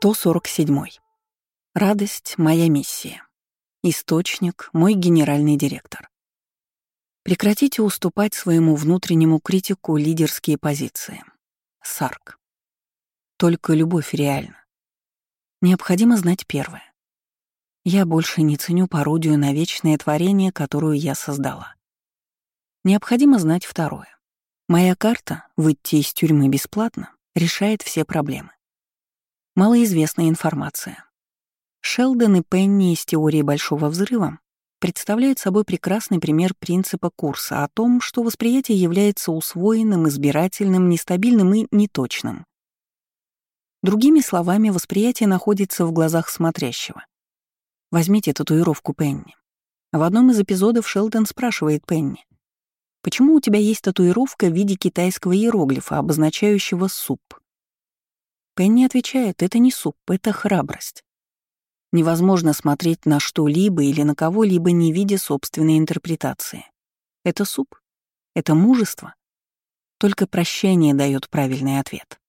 147. Радость — моя миссия. Источник — мой генеральный директор. Прекратите уступать своему внутреннему критику лидерские позиции. Сарк. Только любовь реальна. Необходимо знать первое. Я больше не ценю пародию на вечное творение, которую я создала. Необходимо знать второе. Моя карта — выйти из тюрьмы бесплатно — решает все проблемы. Малоизвестная информация. Шелдон и Пенни из теории Большого взрыва представляют собой прекрасный пример принципа курса о том, что восприятие является усвоенным, избирательным, нестабильным и неточным. Другими словами, восприятие находится в глазах смотрящего. Возьмите татуировку Пенни. В одном из эпизодов Шелдон спрашивает Пенни: «Почему у тебя есть татуировка в виде китайского иероглифа, обозначающего суп?» Пенни отвечает: «Это не суп, это храбрость». Невозможно смотреть на что-либо или на кого-либо, не видя собственной интерпретации. Это суп? Это мужество? Только прощение дает правильный ответ.